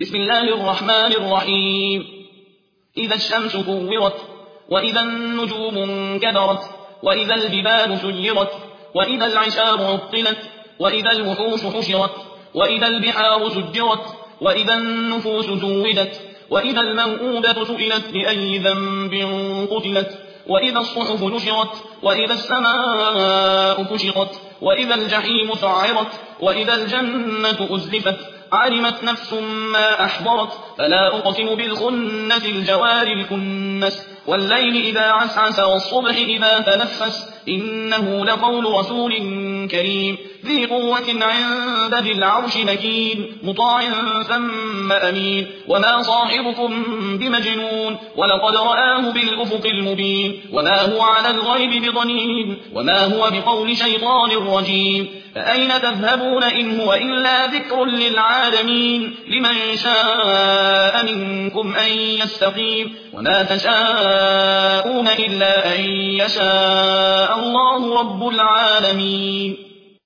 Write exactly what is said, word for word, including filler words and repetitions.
بسم الله الرحمن الرحيم إذا الشمس كورت وإذا النجوم انكدرت وإذا الجبال سيرت وإذا العشار عطلت وإذا الوحوش حشرت وإذا البحار سجرت وإذا النفوس زوجت وإذا الموءودة سئلت بأي ذنب قتلت وإذا الصحف نشرت وإذا السماء كشطت وإذا الجحيم سعرت وإذا الجنة أزلفت علمت نفس ما أحضرت فلا أقسم بالخنس الجوار الكنس والليل إذا عسعس والصبح إذا تنفس إنه لقول رسول كريم ذي قوة عند ذي العرش مكين مطاع ثم أمين وما صاحبكم بمجنون ولقد رآه بالأفق المبين وما هو على الغيب بضنين وما هو بقول شيطان رجيم فأين تذهبون إن هو إلا ذكر للعالمين لمن شاء منكم أن يستقيم وما تشاءون إلا أن يشاء الله رب العالمين.